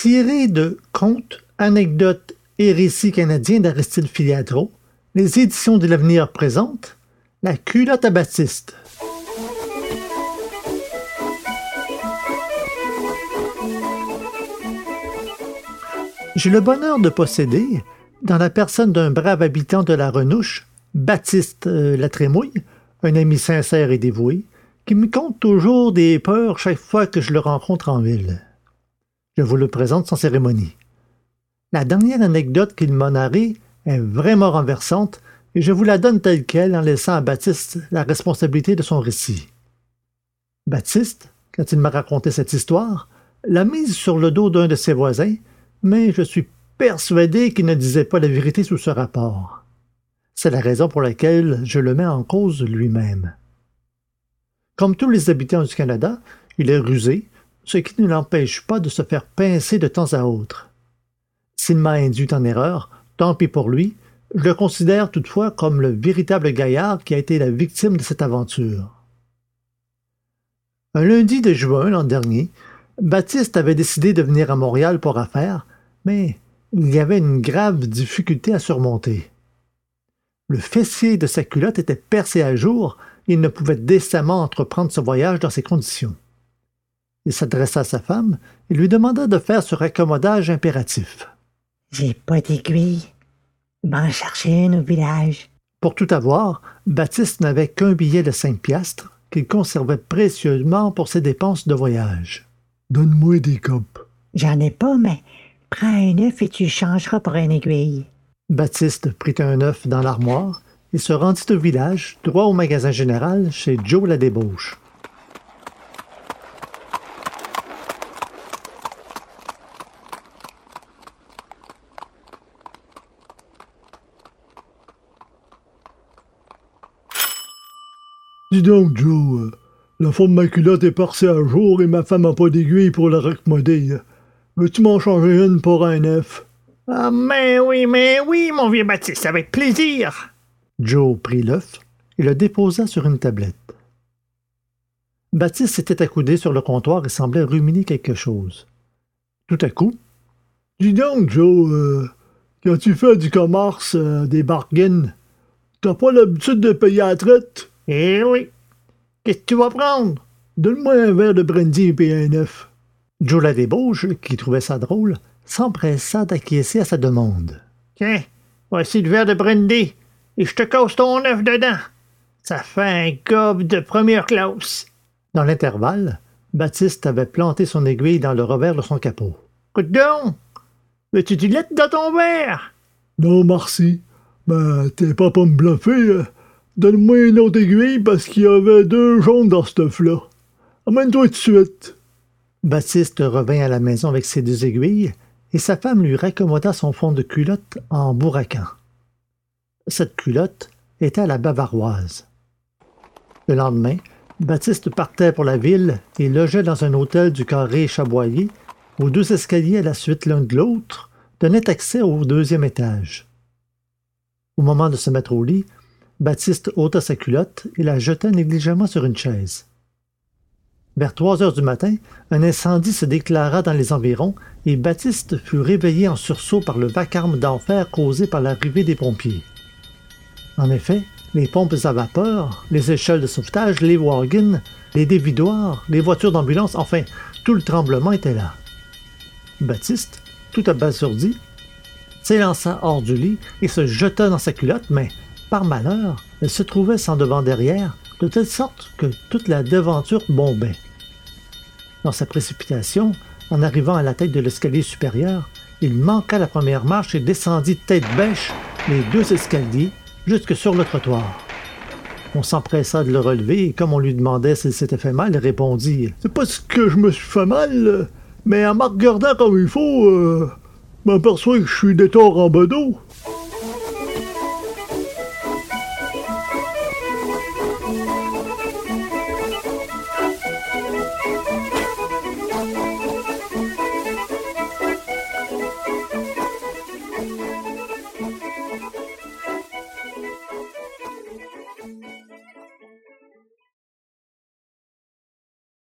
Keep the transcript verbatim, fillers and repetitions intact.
Tiré de Contes, anecdotes et récits canadiens d'Aristide Filiatro, les éditions de l'Avenir présentent La culotte à Baptiste. J'ai le bonheur de posséder, dans la personne d'un brave habitant de la Renouche, Baptiste euh, Latrémouille, un ami sincère et dévoué, qui me conte toujours des peurs chaque fois que je le rencontre en ville. Je vous le présente sans cérémonie. La dernière anecdote qu'il m'a narrée est vraiment renversante et je vous la donne telle quelle en laissant à Baptiste la responsabilité de son récit. Baptiste, quand il m'a raconté cette histoire, l'a mise sur le dos d'un de ses voisins, mais je suis persuadé qu'il ne disait pas la vérité sous ce rapport. C'est la raison pour laquelle je le mets en cause lui-même. Comme tous les habitants du Canada, il est rusé, ce qui ne l'empêche pas de se faire pincer de temps à autre. S'il m'a induit en erreur, tant pis pour lui, je le considère toutefois comme le véritable gaillard qui a été la victime de cette aventure. Un lundi de juin l'an dernier, Baptiste avait décidé de venir à Montréal pour affaires, mais il y avait une grave difficulté à surmonter. Le fessier de sa culotte était percé à jour et il ne pouvait décemment entreprendre ce voyage dans ces conditions. Il s'adressa à sa femme et lui demanda de faire ce raccommodage impératif. « J'ai pas d'aiguille. M'en chercher une au village. » Pour tout avoir, Baptiste n'avait qu'un billet de cinq piastres qu'il conservait précieusement pour ses dépenses de voyage. « Donne-moi des copes. »« J'en ai pas, mais prends un œuf et tu changeras pour une aiguille. » Baptiste prit un œuf dans l'armoire et se rendit au village, droit au magasin général chez Joe la débauche. Dis donc, Joe, euh, la forme de ma culotte est percée à jour et ma femme n'a pas d'aiguille pour la raccommoder. Veux-tu m'en changer une pour un œuf? Ah, mais oui, mais oui, mon vieux Baptiste, avec plaisir. Joe prit l'œuf et le déposa sur une tablette. Baptiste s'était accoudé sur le comptoir et semblait ruminer quelque chose. Tout à coup, « Dis donc, Joe, euh, quand tu fais du commerce, euh, des bargains, t'as pas l'habitude de payer à la traite? » Eh oui. Qu'est-ce que tu vas prendre? Donne-moi un verre de brandy et un œuf. Joe la débauche, qui trouvait ça drôle, s'empressa d'acquiescer à sa demande. Tiens, voici le verre de brandy, et je te casse ton œuf dedans. Ça fait un gobe de première classe. Dans l'intervalle, Baptiste avait planté son aiguille dans le revers de son capot. Écoute donc, veux-tu du lait dans ton verre? Non, merci. Ben, t'es pas pour me bluffer. Euh. Donne-moi une autre aiguille parce qu'il y avait deux jaunes dans ce œuf-là. Amène-toi tout de suite. Baptiste revint à la maison avec ses deux aiguilles et sa femme lui raccommoda son fond de culotte en bourraquant. Cette culotte était à la bavaroise. Le lendemain, Baptiste partait pour la ville et logeait dans un hôtel du carré Chaboyer où deux escaliers à la suite l'un de l'autre donnaient accès au deuxième étage. Au moment de se mettre au lit, Baptiste ôta sa culotte et la jeta négligemment sur une chaise. Vers trois heures du matin, un incendie se déclara dans les environs et Baptiste fut réveillé en sursaut par le vacarme d'enfer causé par l'arrivée des pompiers. En effet, les pompes à vapeur, les échelles de sauvetage, les wagons, les dévidoirs, les voitures d'ambulance, enfin, tout le tremblement était là. Baptiste, tout abasourdi, s'élança hors du lit et se jeta dans sa culotte, mais, par malheur, elle se trouvait sans devant-derrière, de telle sorte que toute la devanture bombait. Dans sa précipitation, en arrivant à la tête de l'escalier supérieur, il manqua la première marche et descendit tête bêche les deux escaliers jusque sur le trottoir. On s'empressa de le relever et comme on lui demandait s'il s'était fait mal, il répondit « C'est pas ce que je me suis fait mal, mais en me regardant comme il faut, euh, je m'aperçois que je suis des torts en bedeau. »